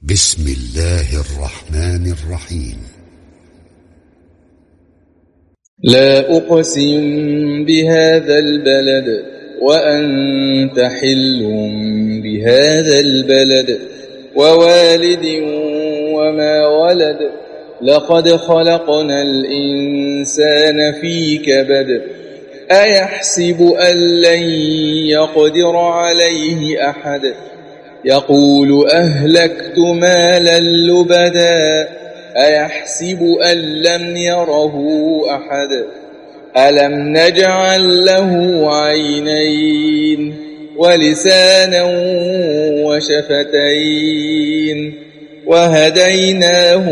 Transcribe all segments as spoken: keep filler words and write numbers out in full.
بسم الله الرحمن الرحيم. لا أقسم بهذا البلد وأنت حل بهذا البلد ووالد وما ولد لقد خلقنا الإنسان في كبد أيحسب أن لن يقدر عليه أحد يقول أهلكت مالا لبدا أيحسب أن لم يره أحد ألم نجعل له عينين ولسانا وشفتين وهديناه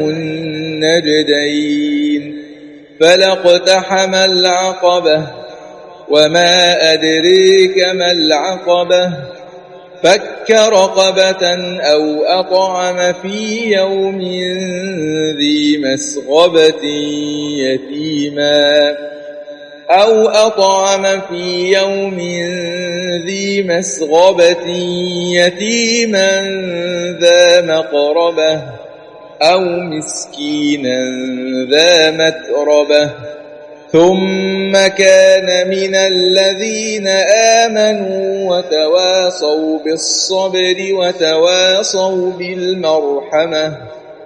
النجدين فلاقتحم العقبة وما أدريك ما العقبة فك رقبة أو أطعم في يوم ذي مسغبة يتيما أو أطعم في يوم ذي مسغبة يتيما ذا مقربة أو مسكينا ذا متربة ثم كان من الذين آمنوا وتواصوا بالصبر وتواصوا بالمرحمة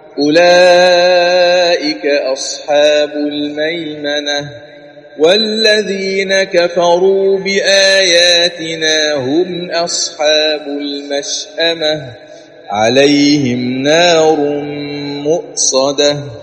أولئك أصحاب الميمنة والذين كفروا بآياتنا هم أصحاب المشأمة عليهم نار مؤصدة